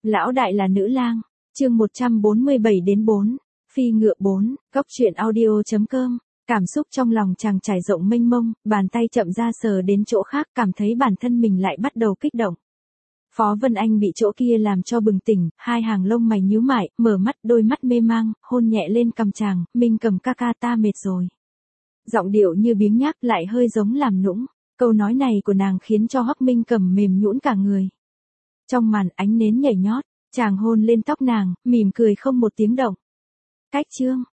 Lão đại là nữ lang. Chương 147 đến 4. Phi ngựa 4, Cốc truyện audio.com. Cảm xúc trong lòng chàng trải rộng mênh mông, bàn tay chậm ra sờ đến chỗ khác, cảm thấy bản thân mình lại bắt đầu kích động. Phó Vân Anh bị chỗ kia làm cho bừng tỉnh, hai hàng lông mày nhíu mại, mở mắt, đôi mắt mê mang, hôn nhẹ lên cằm chàng, Minh Cầm ca ca ta mệt rồi. Giọng điệu như biếng nhác lại hơi giống làm nũng, câu nói này của nàng khiến cho Hoắc Minh Cầm mềm nhũn cả người. Trong màn ánh nến nhảy nhót, chàng hôn lên tóc nàng, mỉm cười không một tiếng động. Cách chương,